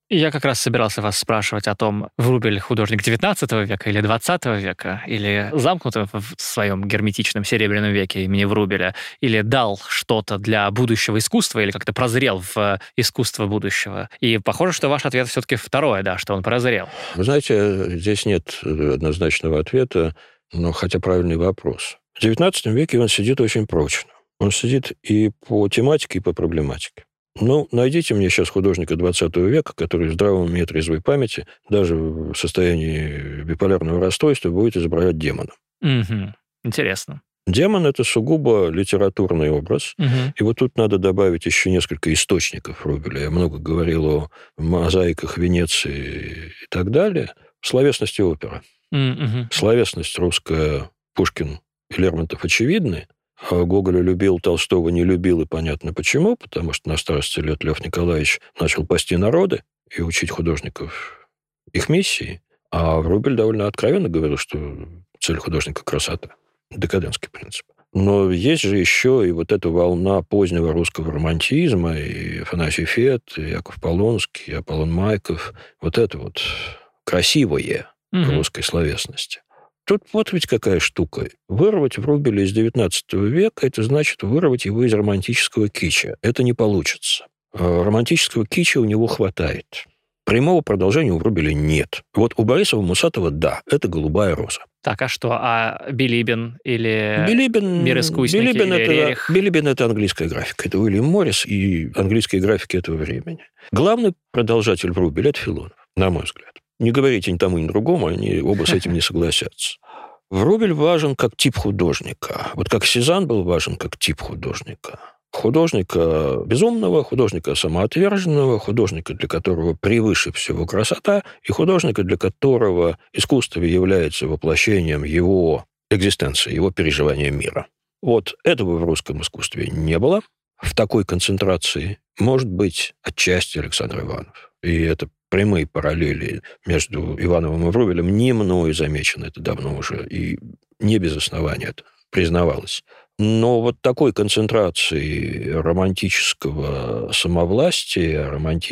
Я как раз собирался вас спрашивать о том, Врубель художник 19 века или 20 века, или замкнутый в своем герметичном серебряном веке имени Врубеля, или дал что-то для будущего искусства, или как-то прозрел в искусство будущего. И похоже, что ваш ответ все-таки второе, да, что он прозрел. Вы знаете, здесь нет однозначного ответа, но хотя правильный вопрос. В XIX веке он сидит очень прочно. Он сидит и по тематике, и по проблематике. Найдите мне сейчас художника 20 века, который в здравом уме, трезвой памяти, даже в состоянии биполярного расстройства, будет изображать демона. Угу. Интересно. Демон – это сугубо литературный образ. Угу. И вот тут надо добавить еще несколько источников Врубеля. Я много говорил о мозаиках Венеции и так далее. Словесность и опера. Угу. Словесность русская, Пушкин и Лермонтов очевидны. А Гоголя любил, Толстого не любил, и понятно почему, потому что на старости лет Лев Николаевич начал пасти народы и учить художников их миссии. А Врубель довольно откровенно говорил, что цель художника – красота. Декадентский принцип. Но есть же еще и вот эта волна позднего русского романтизма, и Афанасий Фет, и Яков Полонский, и Аполлон Майков. Вот это вот красивое русской словесности. Тут вот ведь какая штука. Вырвать Врубеля из XIX века, это значит вырвать его из романтического кича. Это не получится. Романтического кича у него хватает. Прямого продолжения у Врубеля нет. Вот у Борисова Мусатова, да, это «Голубая роза». Так, а что? А Билибин или Билибин, «Мир искусники» Билибин или «Рерих»? Билибин – это английская графика. Это Уильям Моррис и английские графики этого времени. Главный продолжатель Врубеля – это Филонов, на мой взгляд. Не говорите ни тому, ни другому, они оба с этим не согласятся. Врубель важен как тип художника. Вот как Сезанн был важен как тип художника. Художника безумного, художника самоотверженного, художника, для которого превыше всего красота, и художника, для которого искусство является воплощением его экзистенции, его переживания мира. Вот этого в русском искусстве не было в такой концентрации. Может быть, отчасти Александр Иванов. И это прямые параллели между Ивановым и Врубелем не мною замечено, это давно уже, и не без основания это признавалось. Но вот такой концентрации романтического самовластия,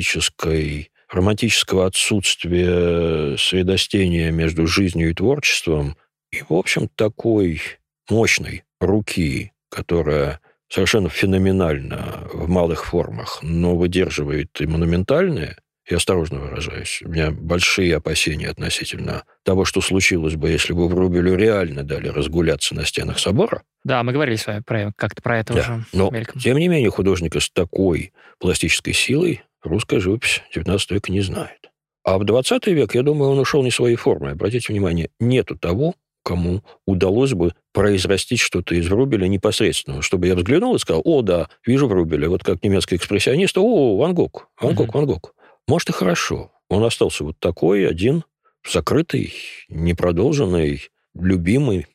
романтического отсутствия средостения между жизнью и творчеством, и, в общем, такой мощной руки, которая совершенно феноменально в малых формах, но выдерживает и монументальное, я осторожно выражаюсь, у меня большие опасения относительно того, что случилось бы, если бы Врубелю реально дали разгуляться на стенах собора. Да, мы говорили с вами как-то про это уже. Но, мельком. Тем не менее, художника с такой пластической силой русская живопись XIX века не знает. А в XX век, я думаю, он ушел не своей формой. Обратите внимание, нету того, кому удалось бы произрастить что-то из Врубеля непосредственно. Чтобы я взглянул и сказал: о, да, вижу Врубеля. Вот как немецкий экспрессионист: о, Ван Гог. Может, и хорошо. Он остался вот такой, один, закрытый, непродолженный, любимый.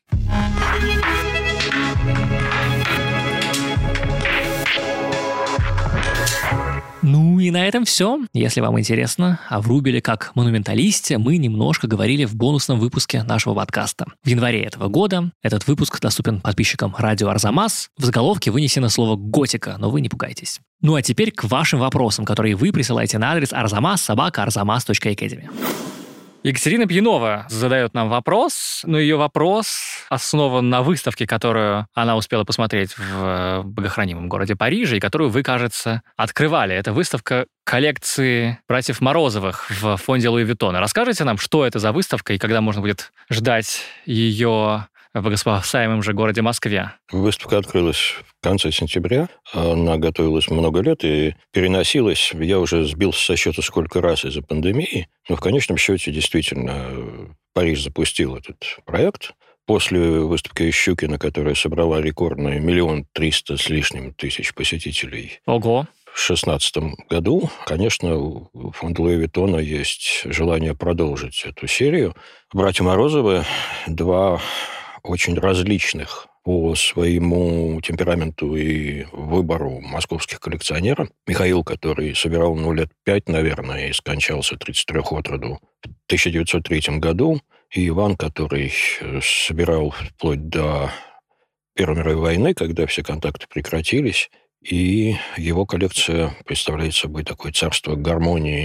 Ну и на этом все. Если вам интересно о Врубеле как монументалисте, мы немножко говорили в бонусном выпуске нашего подкаста. В январе этого года этот выпуск доступен подписчикам радио Арзамас. В заголовке вынесено слово «готика», но вы не пугайтесь. Ну а теперь к вашим вопросам, которые вы присылаете на адрес arzamas@arzamas.academy. Екатерина Пьянова задает нам вопрос, но ее вопрос основан на выставке, которую она успела посмотреть в богохранимом городе Париже, и которую вы, кажется, открывали. Это выставка коллекции братьев Морозовых в фонде Луи Виттона. Расскажите нам, что это за выставка и когда можно будет ждать ее в богоспасаемом же городе Москве? Выставка открылась в конце сентября. Она готовилась много лет и переносилась. Я уже сбился со счета сколько раз из-за пандемии. Но в конечном счете, действительно, Париж запустил этот проект. После выставки Щукина, которая собрала рекордные 1 300 000 с лишним тысяч посетителей. Ого! В 2016 году, конечно, у фонда Луи Виттона есть желание продолжить эту серию. Братья Морозовы – два очень различных по своему темпераменту и выбору московских коллекционеров. Михаил, который собирал 5 лет, наверное, и скончался 33 от роду в 1903 году, и Иван, который собирал вплоть до Первой мировой войны, когда все контакты прекратились, и его коллекция представляет собой такое царство гармонии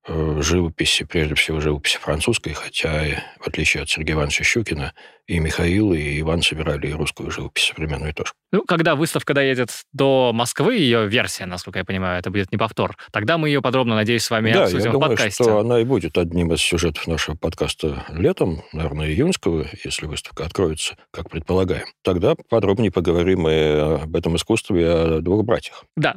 живописи, прежде всего живописи французской, хотя, в отличие от Сергея Ивановича Щукина, и Михаил, и Иван собирали и русскую живопись современную тоже. Когда выставка доедет до Москвы, ее версия, насколько я понимаю, это будет не повтор, тогда мы ее подробно, надеюсь, с вами обсудим в подкасте. Да, я думаю, что она и будет одним из сюжетов нашего подкаста летом, наверное, июньского, если выставка откроется, как предполагаем. Тогда подробнее поговорим и об этом искусстве, и о двух братьях. Да,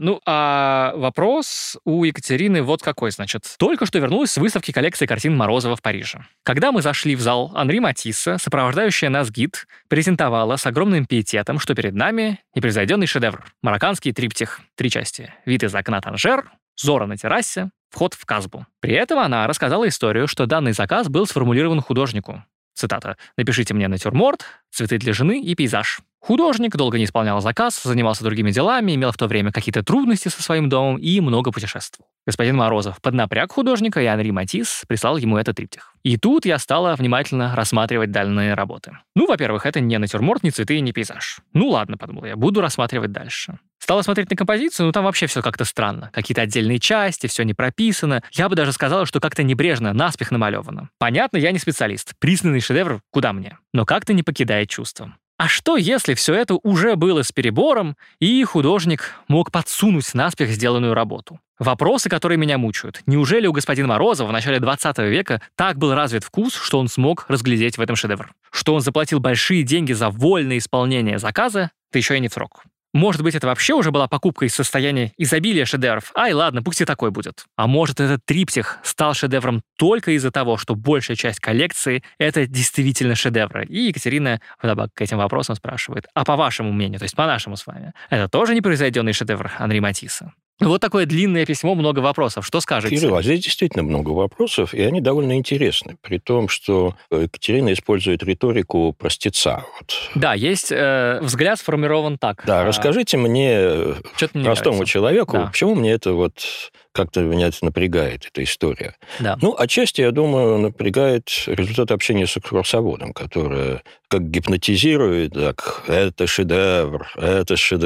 а вопрос у Екатерины вот какой, значит. Только что вернулась с выставки коллекции картин Морозова в Париже. Когда мы зашли в зал Анри Матисса, сопровождающая нас гид презентовала с огромным пиететом, что перед нами непревзойденный шедевр. Марокканский триптих. 3 части. Вид из окна Танжер, Зора на террасе, вход в Казбу. При этом она рассказала историю, что данный заказ был сформулирован художнику. Цитата. «Напишите мне натюрморт, цветы для жены и пейзаж». Художник долго не исполнял заказ, занимался другими делами, имел в то время какие-то трудности со своим домом и много путешествовал. Господин Морозов поднапряг художника, и Анри Матисс прислал ему этот триптих. И тут я стала внимательно рассматривать данные работы. Во-первых, это не натюрморт, не цветы и не пейзаж. Ладно, подумала я, буду рассматривать дальше. Стала смотреть на композицию, там вообще все как-то странно. Какие-то отдельные части, все не прописано. Я бы даже сказала, что как-то небрежно, наспех намалевано. Понятно, я не специалист. Признанный шедевр, куда мне? Но как-то не покидает чувства. А что, если все это уже было с перебором, и художник мог подсунуть наспех сделанную работу? Вопросы, которые меня мучают. Неужели у господина Морозова в начале 20 века так был развит вкус, что он смог разглядеть в этом шедевр? Что он заплатил большие деньги за вольное исполнение заказа, да еще и не в срок? Может быть, это вообще уже была покупка из состояния изобилия шедевров? Ай, ладно, пусть и такой будет. А может, этот триптих стал шедевром только из-за того, что большая часть коллекции — это действительно шедевры? И Екатерина вдобавок к этим вопросам спрашивает, а по вашему мнению, то есть по нашему с вами, это тоже непревзойденный шедевр Анри Матисса? Вот такое длинное письмо, много вопросов. Что скажете? Кирилл, здесь действительно много вопросов, и они довольно интересны, при том, что Екатерина использует риторику простеца. Да, есть взгляд сформирован так. Да, расскажите мне, простому человеку, почему мне это как-то меня это напрягает, эта история. Да. Отчасти, я думаю, напрягает результат общения с экскурсоводом, который как гипнотизирует, так, это шедевр. А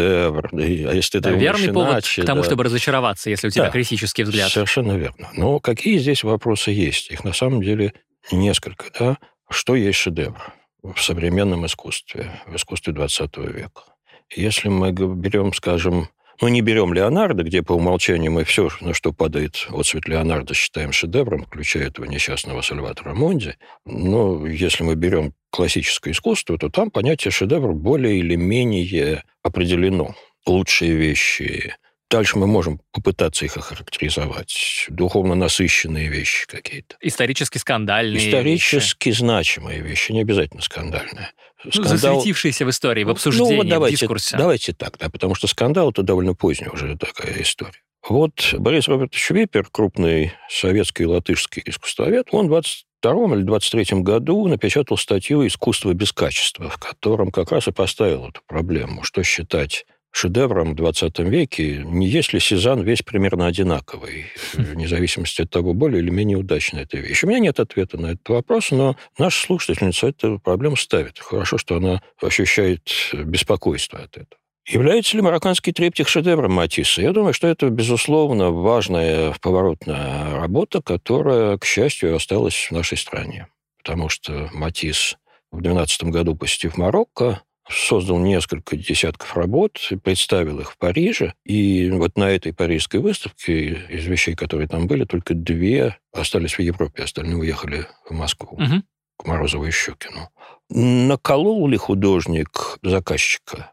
если ты верный повод иначе, к тому, чтобы разочароваться, если у тебя критический взгляд. Совершенно верно. Но какие здесь вопросы есть? Их на самом деле несколько. Да? Что есть шедевр в современном искусстве, в искусстве 20 века? Если мы берем, скажем, не берем Леонардо, где по умолчанию мы все, на что падает отцвет Леонардо, считаем шедевром, включая этого несчастного Сальватора Монди. Но если мы берем классическое искусство, то там понятие шедевр более или менее определено. Лучшие вещи. Дальше мы можем попытаться их охарактеризовать. Духовно насыщенные вещи какие-то. Исторически скандальные Исторически значимые вещи, не обязательно скандальные. Засветившиеся в истории, в обсуждении, в дискурсе. Давайте так, да, потому что скандал – это довольно поздняя уже такая история. Борис Робертович Випер, крупный советский и латышский искусствовед, он в 22 или 23 году напечатал статью «Искусство без качества», в котором как раз и поставил эту проблему, что считать шедевром в 20 веке, не есть ли Сезанн весь примерно одинаковый, вне зависимости от того, более или менее удачная эта вещь. У меня нет ответа на этот вопрос, но наша слушательница эту проблему ставит. Хорошо, что она ощущает беспокойство от этого. Является ли марокканский триптих шедевром Матисса? Я думаю, что это, безусловно, важная поворотная работа, которая, к счастью, осталась в нашей стране. Потому что Матисс в 2012 году, посетив Марокко, создал несколько десятков работ, представил их в Париже. И на этой парижской выставке из вещей, которые там были, только 2 остались в Европе, остальные уехали в Москву, к Морозову и Щукину. Наколол ли художник заказчика?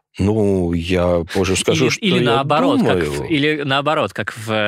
Я позже скажу, что или я наоборот, думаю. Или наоборот, как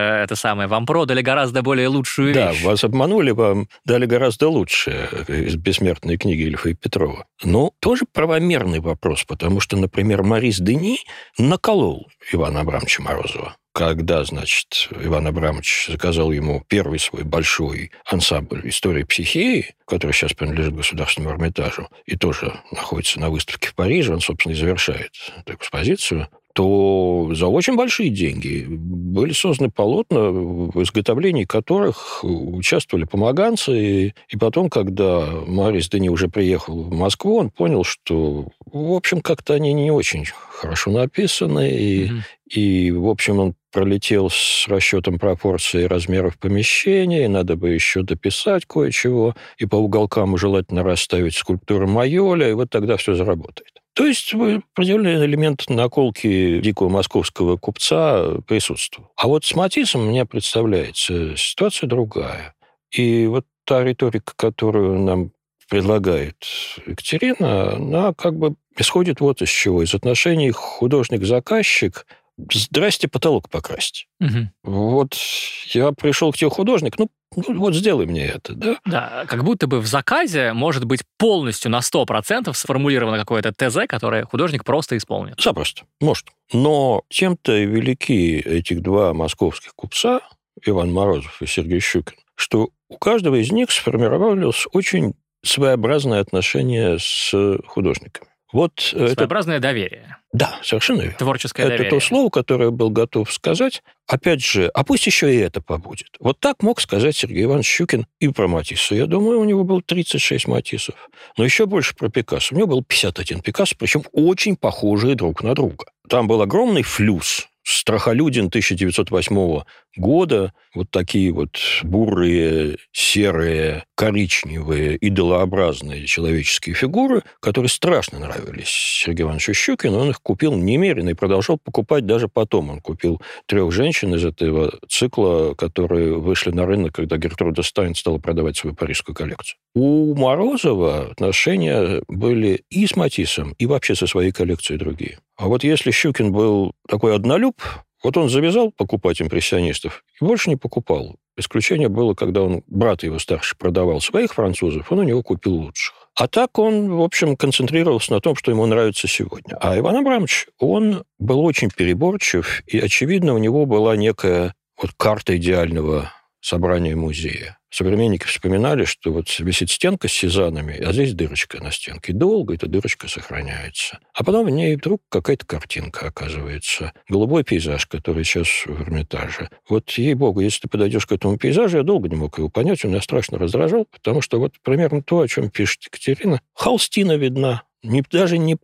вам продали гораздо более лучшую вещь. Да, вас обманули, вам дали гораздо лучше из «Бессмертной книги» Ильфа и Петрова. Тоже правомерный вопрос, потому что, например, Марис Дени наколол Ивана Абрамовича Морозова. Когда, Иван Абрамович заказал ему первый свой большой ансамбль «Истории психеи», который сейчас принадлежит Государственному Эрмитажу и тоже находится на выставке в Париже, он, собственно, и завершает эту экспозицию, то за очень большие деньги были созданы полотна, в изготовлении которых участвовали помоганцы. И потом, когда Марис Дени уже приехал в Москву, он понял, что, в общем, как-то они не очень хорошо написаны. И в общем, он пролетел с расчетом пропорций и размеров помещения, и надо бы еще дописать кое-чего, и по уголкам желательно расставить скульптуру Майоля, и вот тогда все заработает. То есть определенный элемент наколки дикого московского купца присутствовал. А вот с Матиссом, мне представляется, ситуация другая. И вот та риторика, которую нам предлагает Екатерина, она как бы исходит вот из чего. Из отношений художник-заказчик. Здрасте, потолок покрасьте. Угу. Вот я пришел к тебе, художник, ну вот сделай мне это, да? Да, как будто бы в заказе может быть полностью на 100% сформулировано какое-то ТЗ, которое художник просто исполнит. Запросто, может. Но чем-то велики этих два московских купца, Иван Морозов и Сергей Щукин, что у каждого из них сформировалось очень своеобразное отношение с художниками. Вот своеобразное доверие. Да, совершенно верно. Творческое доверие. Это то слово, которое я был готов сказать. Опять же, а пусть еще и это побудет. Вот так мог сказать Сергей Иванович Щукин и про Матисса. Я думаю, у него было 36 Матиссов. Но еще больше про Пикассо. У него было 51 Пикассо, причем очень похожие друг на друга. Там был огромный флюс. Страхолюдин 1908 года, вот такие вот бурые, серые, коричневые, идолообразные человеческие фигуры, которые страшно нравились Сергею Ивановичу Щукину. Он их купил немерено и продолжал покупать даже потом. Он купил 3 женщин из этого цикла, которые вышли на рынок, когда Гертруда Стайн стала продавать свою парижскую коллекцию. У Морозова отношения были и с Матиссом, и вообще со своей коллекцией другие. А вот если Щукин был такой однолюб, вот он завязал покупать импрессионистов и больше не покупал. Исключение было, когда он, брат его старший, продавал своих французов, он у него купил лучших. А так он, в общем, концентрировался на том, что ему нравится сегодня. А Иван Абрамович, он был очень переборчив, и, очевидно, у него была некая вот карта идеального собрания музея. Современники вспоминали, что вот висит стенка с сезанами, а здесь дырочка на стенке. И долго эта дырочка сохраняется. А потом в ней вдруг какая-то картинка оказывается. Голубой пейзаж, который сейчас в Эрмитаже. Вот, ей-богу, если ты подойдешь к этому пейзажу, я долго не мог его понять, он меня страшно раздражал, потому что вот примерно то, о чем пишет Екатерина, холстина видна. Даже не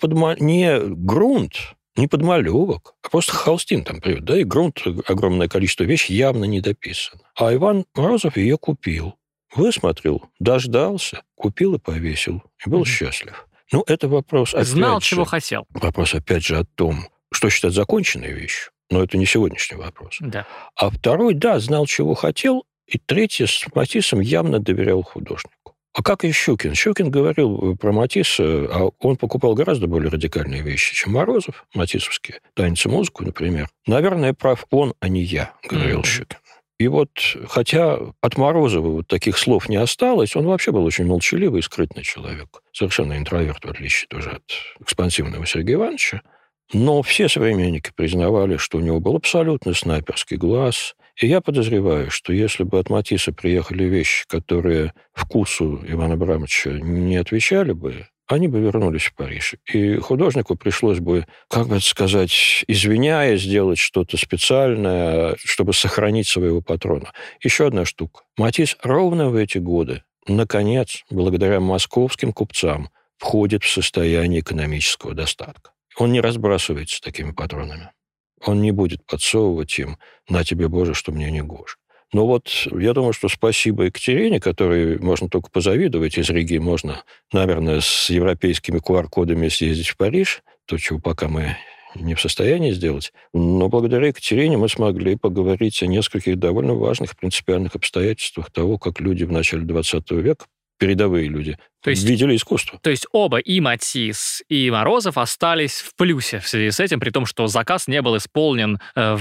грунт, не подмалевок, а просто холстин там привет, да, и грунт, огромное количество вещей явно не дописано. А Иван Морозов ее купил, высмотрел, дождался, купил и повесил, и был счастлив. Ну, это вопрос, опять Знал, же, чего хотел. Вопрос, опять же, о том, что считать законченной вещью, но это не сегодняшний вопрос. Да. А второй, да, знал, чего хотел, и третий, с Матиссом явно доверял художнику. А как и Щукин? Щукин говорил про Матисса, а он покупал гораздо более радикальные вещи, чем Морозов, матиссовские, танец и музыку, например. Наверное, прав он, а не я, говорил Щукин. И вот, хотя от Морозова вот таких слов не осталось, он вообще был очень молчаливый и скрытный человек. Совершенно интроверт, в отличие тоже от экспансивного Сергея Ивановича. Но все современники признавали, что у него был абсолютно снайперский глаз. И я подозреваю, что если бы от Матисса приехали вещи, которые вкусу Ивана Абрамовича не отвечали бы, они бы вернулись в Париж. И художнику пришлось бы, как бы сказать, извиняясь, сделать что-то специальное, чтобы сохранить своего патрона. Еще одна штука. Матисс ровно в эти годы, наконец, благодаря московским купцам, входит в состояние экономического достатка. Он не разбрасывается такими патронами. Он не будет подсовывать им «на тебе, Боже, что мне не гоже». Но вот я думаю, что спасибо Екатерине, которой можно только позавидовать. Из Риги можно, наверное, с европейскими QR-кодами съездить в Париж, то, чего пока мы не в состоянии сделать. Но благодаря Екатерине мы смогли поговорить о нескольких довольно важных принципиальных обстоятельствах того, как люди в начале 20 века, передовые люди, видели искусство. То есть оба, и Матисс, и Морозов, остались в плюсе в связи с этим, при том, что заказ не был исполнен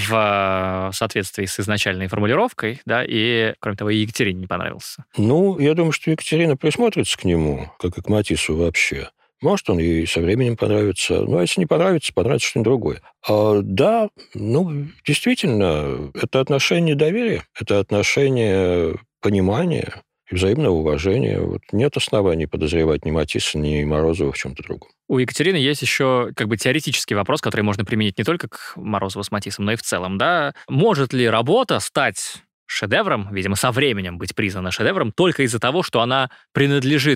в соответствии с изначальной формулировкой, да, и, кроме того, и Екатерине не понравился. Ну, я думаю, что Екатерина присмотрится к нему, как и к Матиссу вообще. Может, он ей со временем понравится. Но если не понравится, понравится что-нибудь другое. Да, действительно, это отношение доверия, это отношение понимания, и взаимного уважения. Вот нет оснований подозревать ни Матисса, ни Морозова в чем-то другом. У Екатерины есть еще как бы теоретический вопрос, который можно применить не только к Морозову с Матиссом, но и в целом. Да? Может ли работа стать шедевром, видимо, со временем быть признана шедевром, только из-за того, что она принадлежит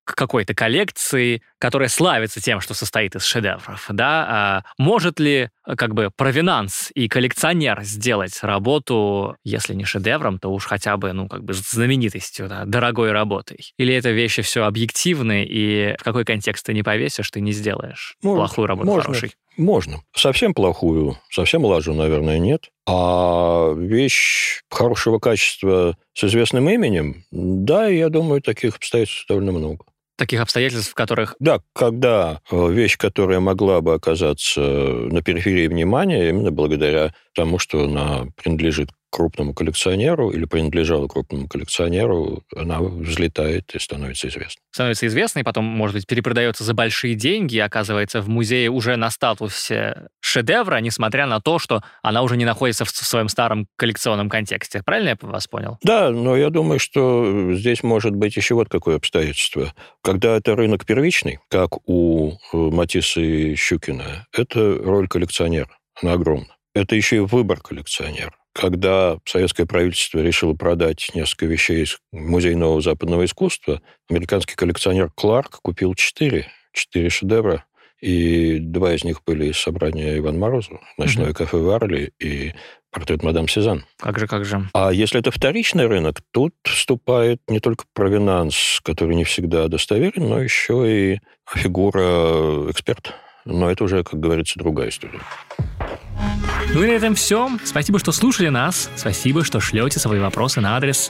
к какой-то коллекции, которая славится тем, что состоит из шедевров, да, может ли как бы провинанс и коллекционер сделать работу, если не шедевром, то уж хотя бы, ну, как бы знаменитостью, да, дорогой работой? Или это вещи все объективны, и в какой контекст ты не повесишь, ты не сделаешь плохую работу хорошей? Можно. Совсем плохую, совсем лажу, наверное, нет. А вещь хорошего качества с известным именем, да, я думаю, таких обстоятельств довольно много. Таких обстоятельств, в которых... Да, когда вещь, которая могла бы оказаться на периферии внимания, именно благодаря тому, что она принадлежит крупному коллекционеру или принадлежала крупному коллекционеру, она взлетает и становится известной. Становится известной, потом, может быть, перепродается за большие деньги и оказывается в музее уже на статусе шедевра, несмотря на то, что она уже не находится в своем старом коллекционном контексте. Правильно я вас понял? Да, но я думаю, что здесь может быть еще вот какое обстоятельство. Когда это рынок первичный, как у Матисса и Щукина, это роль коллекционера, она огромна. Это еще и выбор коллекционера. Когда советское правительство решило продать несколько вещей из Музея нового западного искусства, американский коллекционер Кларк купил 4 шедевра, и 2 из них были из собрания Ивана Морозова, «Ночное кафе в Арли» и портрет мадам Сезанн. Как же. А если это вторичный рынок, тут вступает не только провинанс, который не всегда достоверен, но еще и фигура эксперта. Но это уже, как говорится, другая история. Ну и на этом все. Спасибо, что слушали нас. Спасибо, что шлете свои вопросы на адрес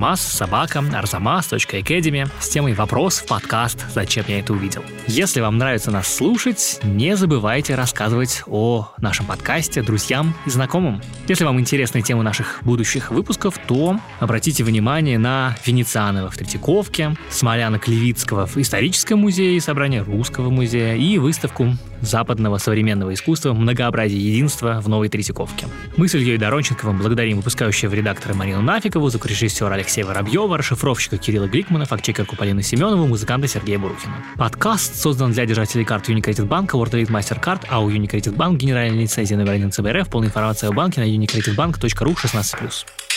arzamas@arzamas.academy с темой «Вопрос в подкаст. Зачем я это увидел?». Если вам нравится нас слушать, не забывайте рассказывать о нашем подкасте друзьям и знакомым. Если вам интересны темы наших будущих выпусков, то обратите внимание на Венецианова в Третьяковке, Смоляна Клевицкого в Историческом музее и собрание Русского музея и выставку западного современного искусства «Многообразие единства» в Новой Третьяковке. Мы с Ильей Доронченковым благодарим выпускающего редактора Марину Нафикову, звукорежиссера Алексея Воробьева, расшифровщика Кирилла Гликмана, фактчекерку Полину Семенову, музыканта Сергея Бурухина. Подкаст создан для держателей карт Unicredit Банка, World Elite MasterCard, а у Unicredit Bank генеральная лицензия номер 1 ЦБРФ. Полная информация о банке на unicreditbank.ru 16+.